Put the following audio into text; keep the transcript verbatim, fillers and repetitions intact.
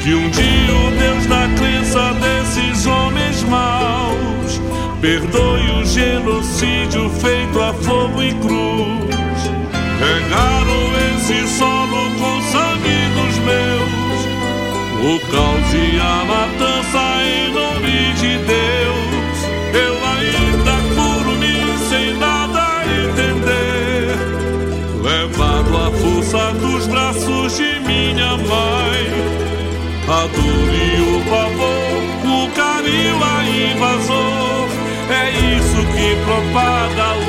que um dia o Deus da crença desses homens maus perdoe o genocídio feito a fogo e cruz. Regaram esse solo com sangue dos meus, o caos e a matança em nome de Deus. Eu ainda por mim sem nada entender, levado à força dos braços de minha mãe. A dor e o pavor, o carinho, a invasor, é isso que propaga